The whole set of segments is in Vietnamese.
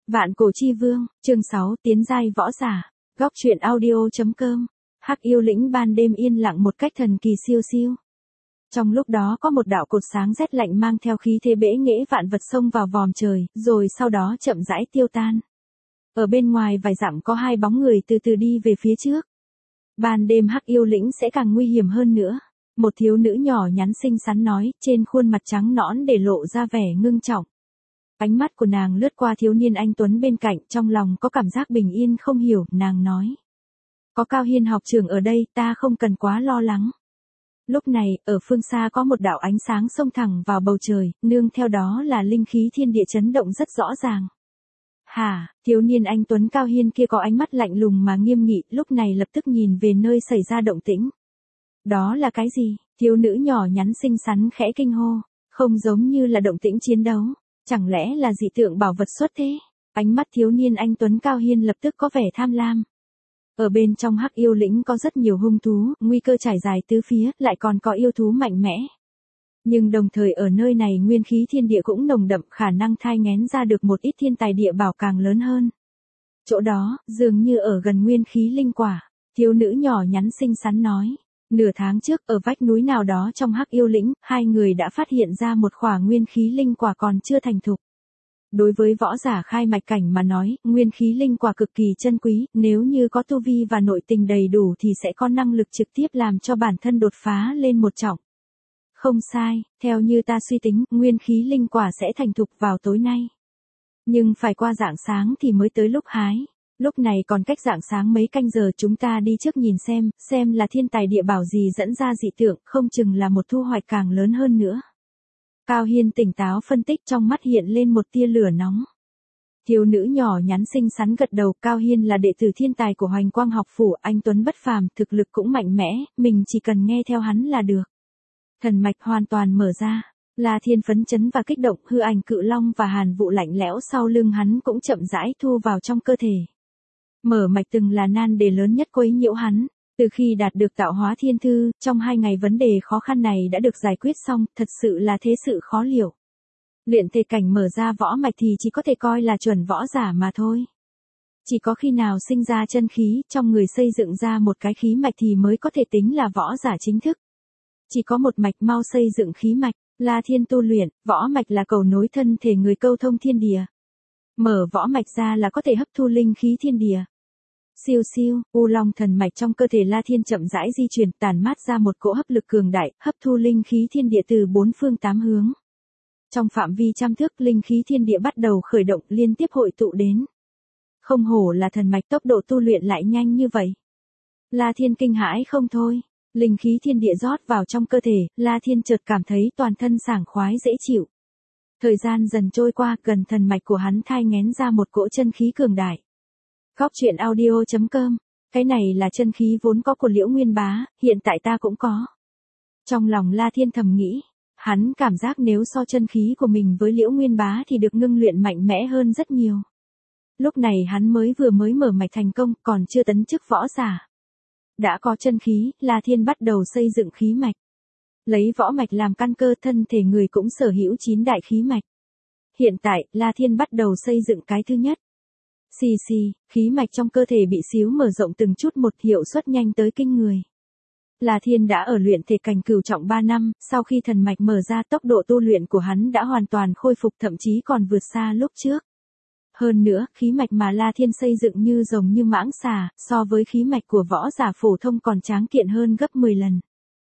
Vạn Cổ Chi Vương, chương 6, tiến giai võ giả. Góc truyện audio.com. Hắc yêu lĩnh ban đêm yên lặng một cách thần kỳ siêu siêu. Trong lúc đó có một đạo cột sáng rét lạnh mang theo khí thế bẽ nghễ vạn vật xông vào vòm trời, rồi sau đó chậm rãi tiêu tan. Ở bên ngoài vài dặm có hai bóng người từ từ đi về phía trước. Ban đêm Hắc yêu lĩnh sẽ càng nguy hiểm hơn nữa. Một thiếu nữ nhỏ nhắn xinh xắn nói, trên khuôn mặt trắng nõn để lộ ra vẻ ngưng trọng. Ánh mắt của nàng lướt qua thiếu niên anh tuấn bên cạnh, trong lòng có cảm giác bình yên không hiểu, nàng nói. Có Cao Hiên học trưởng ở đây, ta không cần quá lo lắng. Lúc này, ở phương xa có một đạo ánh sáng xông thẳng vào bầu trời, nương theo đó là linh khí thiên địa chấn động rất rõ ràng. Hả, thiếu niên anh tuấn Cao Hiên kia có ánh mắt lạnh lùng mà nghiêm nghị, lúc này lập tức nhìn về nơi xảy ra động tĩnh. Đó là cái gì? Thiếu nữ nhỏ nhắn xinh xắn khẽ kinh hô, không giống như là động tĩnh chiến đấu. Chẳng lẽ là dị tượng bảo vật xuất thế? Ánh mắt thiếu niên anh tuấn Cao Hiên lập tức có vẻ tham lam. Ở bên trong Hắc yêu lĩnh có rất nhiều hung thú, nguy cơ trải dài tứ phía, lại còn có yêu thú mạnh mẽ. Nhưng đồng thời ở nơi này nguyên khí thiên địa cũng nồng đậm, khả năng thai nghén ra được một ít thiên tài địa bảo càng lớn hơn. Chỗ đó, dường như ở gần nguyên khí linh quả, thiếu nữ nhỏ nhắn xinh xắn nói. Nửa tháng trước, ở vách núi nào đó trong Hắc yêu lĩnh, hai người đã phát hiện ra một khỏa nguyên khí linh quả còn chưa thành thục. Đối với võ giả khai mạch cảnh mà nói, nguyên khí linh quả cực kỳ chân quý, nếu như có tu vi và nội tình đầy đủ thì sẽ có năng lực trực tiếp làm cho bản thân đột phá lên một trọng. Không sai, theo như ta suy tính, nguyên khí linh quả sẽ thành thục vào tối nay. Nhưng phải qua rạng sáng thì mới tới lúc hái. Lúc này còn cách rạng sáng mấy canh giờ, chúng ta đi trước nhìn xem là thiên tài địa bảo gì dẫn ra dị tượng, không chừng là một thu hoạch càng lớn hơn nữa. Cao Hiên tỉnh táo phân tích, trong mắt hiện lên một tia lửa nóng. Thiếu nữ nhỏ nhắn xinh xắn gật đầu, Cao Hiên là đệ tử thiên tài của Hoành Quang học phủ, anh tuấn bất phàm, thực lực cũng mạnh mẽ, mình chỉ cần nghe theo hắn là được. Thần mạch hoàn toàn mở ra, La Thiên phấn chấn và kích động, hư ảnh cự long và hàn vụ lạnh lẽo sau lưng hắn cũng chậm rãi thu vào trong cơ thể. Mở mạch từng là nan đề lớn nhất quấy nhiễu hắn, từ khi đạt được tạo hóa thiên thư, trong 2 ngày vấn đề khó khăn này đã được giải quyết xong, thật sự là thế sự khó liệu. Luyện thể cảnh mở ra võ mạch thì chỉ có thể coi là chuẩn võ giả mà thôi. Chỉ có khi nào sinh ra chân khí, trong người xây dựng ra một cái khí mạch thì mới có thể tính là võ giả chính thức. Chỉ có một mạch mau xây dựng khí mạch, La Thiên tu luyện, võ mạch là cầu nối thân thể người câu thông thiên địa. Mở võ mạch ra là có thể hấp thu linh khí thiên địa. Siêu siêu, U Long thần mạch trong cơ thể La Thiên chậm rãi di chuyển, tản mát ra một cỗ hấp lực cường đại, hấp thu linh khí thiên địa từ 4 phương 8 hướng. Trong phạm vi trăm thước, linh khí thiên địa bắt đầu khởi động, liên tiếp hội tụ đến. Không hổ là thần mạch, tốc độ tu luyện lại nhanh như vậy. La Thiên kinh hãi không thôi. Linh khí thiên địa rót vào trong cơ thể, La Thiên chợt cảm thấy toàn thân sảng khoái dễ chịu. Thời gian dần trôi qua, gần thần mạch của hắn thai nghén ra một cỗ chân khí cường đại. Góc truyện audio.com. Cái này là chân khí vốn có của Liễu Nguyên Bá, hiện tại ta cũng có. Trong lòng La Thiên thầm nghĩ, hắn cảm giác nếu so chân khí của mình với Liễu Nguyên Bá thì được ngưng luyện mạnh mẽ hơn rất nhiều. Lúc này hắn mới mở mạch thành công, còn chưa tấn chức võ giả. Đã có chân khí, La Thiên bắt đầu xây dựng khí mạch. Lấy võ mạch làm căn cơ, thân thể người cũng sở hữu 9 đại khí mạch. Hiện tại, La Thiên bắt đầu xây dựng cái thứ nhất. Xì xì, khí mạch trong cơ thể bị xíu mở rộng từng chút một, hiệu suất nhanh tới kinh người. La Thiên đã ở luyện thể cảnh cửu trọng 3 năm, sau khi thần mạch mở ra tốc độ tu luyện của hắn đã hoàn toàn khôi phục, thậm chí còn vượt xa lúc trước. Hơn nữa, khí mạch mà La Thiên xây dựng như rồng như mãng xà, so với khí mạch của võ giả phổ thông còn tráng kiện hơn gấp 10 lần.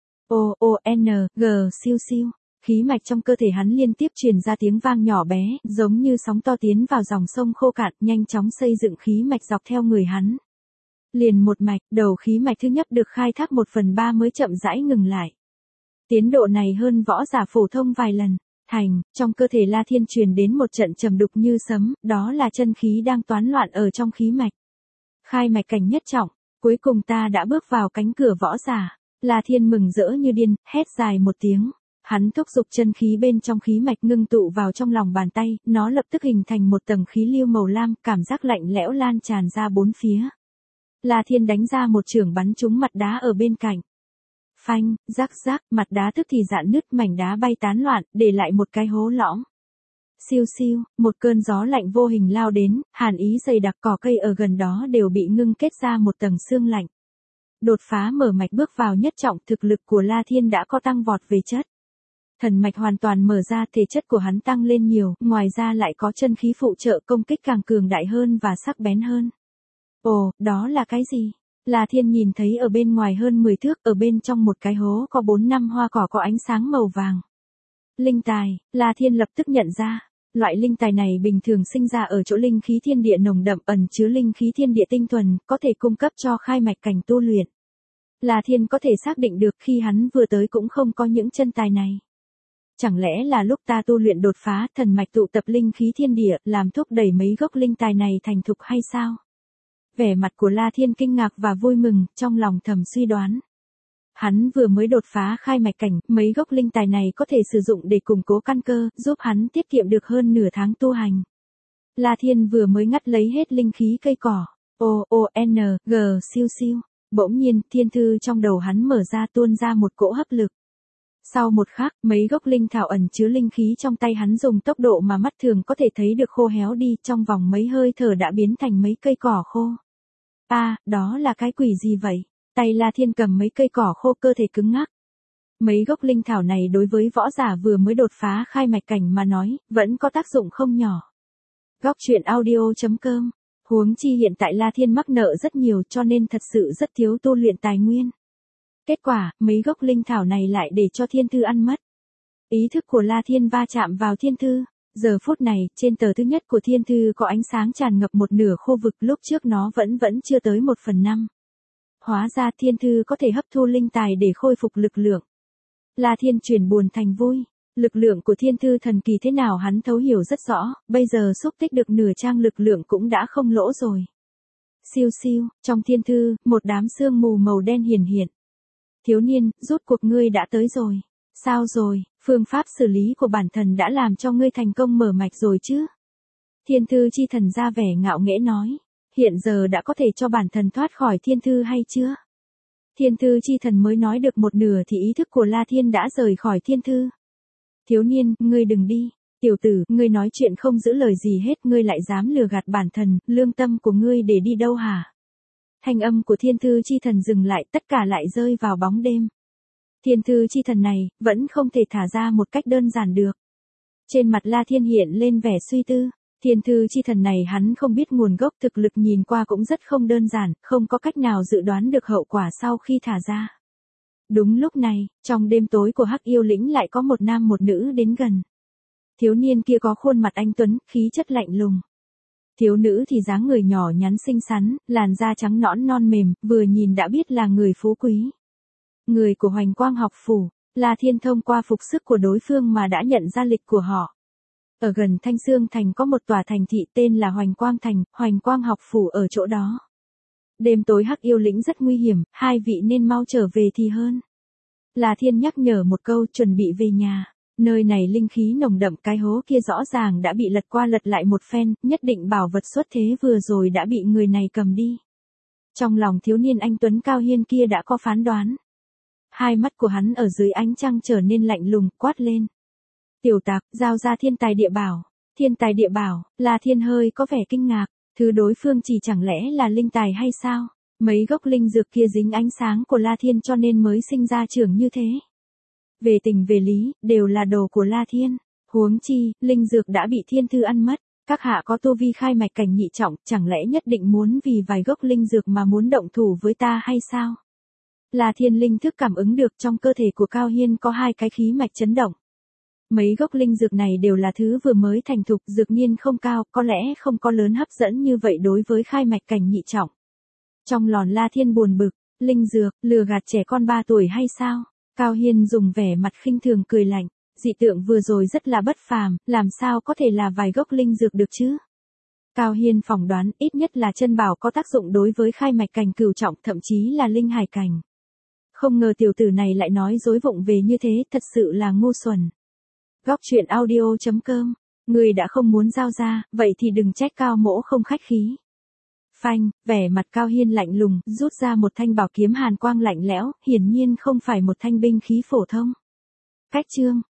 O-O-N-G siêu siêu. Khí mạch trong cơ thể hắn liên tiếp truyền ra tiếng vang nhỏ bé, giống như sóng to tiến vào dòng sông khô cạn, nhanh chóng xây dựng khí mạch dọc theo người hắn. Liền một mạch, đầu khí mạch thứ nhất được khai thác 1/3 mới chậm rãi ngừng lại. Tiến độ này hơn võ giả phổ thông vài lần. Thành, trong cơ thể La Thiên truyền đến một trận trầm đục như sấm, đó là chân khí đang toán loạn ở trong khí mạch. Khai mạch cảnh nhất trọng, cuối cùng ta đã bước vào cánh cửa võ giả. La Thiên mừng rỡ như điên, hét dài một tiếng. Hắn thúc giục chân khí bên trong khí mạch ngưng tụ vào trong lòng bàn tay, nó lập tức hình thành một tầng khí lưu màu lam, cảm giác lạnh lẽo lan tràn ra bốn phía. La Thiên đánh ra một chưởng bắn trúng mặt đá ở bên cạnh. Phanh, rắc rắc, mặt đá tức thì rạn nứt, mảnh đá bay tán loạn, để lại một cái hố lõm. Siêu siêu, một cơn gió lạnh vô hình lao đến, hàn ý dày đặc, cỏ cây ở gần đó đều bị ngưng kết ra một tầng sương lạnh. Đột phá mở mạch bước vào nhất trọng, thực lực của La Thiên đã có tăng vọt về chất. Thần mạch hoàn toàn mở ra, thể chất của hắn tăng lên nhiều, ngoài ra lại có chân khí phụ trợ, công kích càng cường đại hơn và sắc bén hơn. Ồ, đó là cái gì? La Thiên nhìn thấy ở bên ngoài hơn 10 thước, ở bên trong một cái hố có 4-5 hoa cỏ có ánh sáng màu vàng. Linh tài, La Thiên lập tức nhận ra. Loại linh tài này bình thường sinh ra ở chỗ linh khí thiên địa nồng đậm, ẩn chứa linh khí thiên địa tinh thuần, có thể cung cấp cho khai mạch cảnh tu luyện. La Thiên có thể xác định được khi hắn vừa tới cũng không có những chân tài này. Chẳng lẽ là lúc ta tu luyện đột phá, thần mạch tụ tập linh khí thiên địa, làm thúc đẩy mấy gốc linh tài này thành thục hay sao? Vẻ mặt của La Thiên kinh ngạc và vui mừng, trong lòng thầm suy đoán. Hắn vừa mới đột phá khai mạch cảnh, mấy gốc linh tài này có thể sử dụng để củng cố căn cơ, giúp hắn tiết kiệm được hơn nửa tháng tu hành. La Thiên vừa mới ngắt lấy hết linh khí cây cỏ. O-O-N-G siêu siêu. Bỗng nhiên, thiên thư trong đầu hắn mở ra, tuôn ra một cỗ hấp lực. Sau một khắc, mấy gốc linh thảo ẩn chứa linh khí trong tay hắn dùng tốc độ mà mắt thường có thể thấy được khô héo đi, trong vòng mấy hơi thở đã biến thành mấy cây cỏ khô. Đó là cái quỷ gì vậy? Tay La Thiên cầm mấy cây cỏ khô, cơ thể cứng ngắc. Mấy gốc linh thảo này đối với võ giả vừa mới đột phá khai mạch cảnh mà nói, vẫn có tác dụng không nhỏ. Góc truyện audio.com. Huống chi hiện tại La Thiên mắc nợ rất nhiều, cho nên thật sự rất thiếu tu luyện tài nguyên. Kết quả, mấy gốc linh thảo này lại để cho thiên thư ăn mất. Ý thức của La Thiên va chạm vào thiên thư. Giờ phút này, trên tờ thứ nhất của thiên thư có ánh sáng tràn ngập một nửa khu vực, lúc trước nó vẫn chưa tới 1/5. Hóa ra thiên thư có thể hấp thu linh tài để khôi phục lực lượng. La Thiên chuyển buồn thành vui. Lực lượng của thiên thư thần kỳ thế nào hắn thấu hiểu rất rõ, bây giờ xúc tích được nửa trang lực lượng cũng đã không lỗ rồi. Siêu siêu, trong thiên thư, một đám sương mù màu đen hiển hiện. Thiếu niên, rút cuộc ngươi đã tới rồi. Sao rồi, phương pháp xử lý của bản thần đã làm cho ngươi thành công mở mạch rồi chứ? Thiên thư chi thần ra vẻ ngạo nghễ nói. Hiện giờ đã có thể cho bản thần thoát khỏi thiên thư hay chưa? Thiên thư chi thần mới nói được một nửa thì ý thức của La Thiên đã rời khỏi thiên thư. Thiếu niên, ngươi đừng đi. Tiểu tử, ngươi nói chuyện không giữ lời gì hết, ngươi lại dám lừa gạt bản thần, lương tâm của ngươi để đi đâu hả? Thanh âm của thiên thư chi thần dừng lại, tất cả lại rơi vào bóng đêm. Thiên thư chi thần này, vẫn không thể thả ra một cách đơn giản được. Trên mặt La Thiên hiện lên vẻ suy tư. Thiên thư chi thần này hắn không biết nguồn gốc, thực lực nhìn qua cũng rất không đơn giản, không có cách nào dự đoán được hậu quả sau khi thả ra. Đúng lúc này, trong đêm tối của Hắc Yêu Lĩnh lại có một nam một nữ đến gần. Thiếu niên kia có khuôn mặt anh tuấn, khí chất lạnh lùng. Thiếu nữ thì dáng người nhỏ nhắn xinh xắn, làn da trắng nõn non mềm, vừa nhìn đã biết là người phú quý. Người của Hoành Quang học phủ, La Thiên thông qua phục sức của đối phương mà đã nhận ra lịch của họ. Ở gần Thanh Xương Thành có một tòa thành thị tên là Hoành Quang Thành, Hoành Quang học phủ ở chỗ đó. Đêm tối Hắc Yêu Lĩnh rất nguy hiểm, hai vị nên mau trở về thì hơn. La Thiên nhắc nhở một câu, chuẩn bị về nhà. Nơi này linh khí nồng đậm, cái hố kia rõ ràng đã bị lật qua lật lại một phen, nhất định bảo vật xuất thế vừa rồi đã bị người này cầm đi. Trong lòng thiếu niên anh tuấn cao hiên kia đã có phán đoán. Hai mắt của hắn ở dưới ánh trăng trở nên lạnh lùng, quát lên. Tiểu tặc, giao ra thiên tài địa bảo. Thiên tài địa bảo, La Thiên hơi có vẻ kinh ngạc, thứ đối phương chỉ chẳng lẽ là linh tài hay sao? Mấy gốc linh dược kia dính ánh sáng của La Thiên cho nên mới sinh ra trưởng như thế. Về tình về lý, đều là đồ của La Thiên. Huống chi, linh dược đã bị thiên thư ăn mất. Các hạ có tu vi khai mạch cảnh nhị trọng, chẳng lẽ nhất định muốn vì vài gốc linh dược mà muốn động thủ với ta hay sao? La Thiên linh thức cảm ứng được trong cơ thể của Cao Hiên có hai cái khí mạch chấn động. Mấy gốc linh dược này đều là thứ vừa mới thành thục, dược niên không cao, có lẽ không có lớn hấp dẫn như vậy đối với khai mạch cảnh nhị trọng. Trong lòng La Thiên buồn bực, linh dược, lừa gạt trẻ con 3 tuổi hay sao? Cao Hiên dùng vẻ mặt khinh thường cười lạnh, dị tượng vừa rồi rất là bất phàm, làm sao có thể là vài gốc linh dược được chứ? Cao Hiên phỏng đoán ít nhất là chân bảo có tác dụng đối với khai mạch cảnh cửu trọng, thậm chí là linh hải cảnh. Không ngờ tiểu tử này lại nói dối vụng về như thế, thật sự là ngu xuẩn. Góc truyện audio.com, người đã không muốn giao ra, vậy thì đừng trách Cao mỗ không khách khí. Phanh, vẻ mặt Cao Hiên lạnh lùng, rút ra một thanh bảo kiếm hàn quang lạnh lẽo, hiển nhiên không phải một thanh binh khí phổ thông. Cách chương.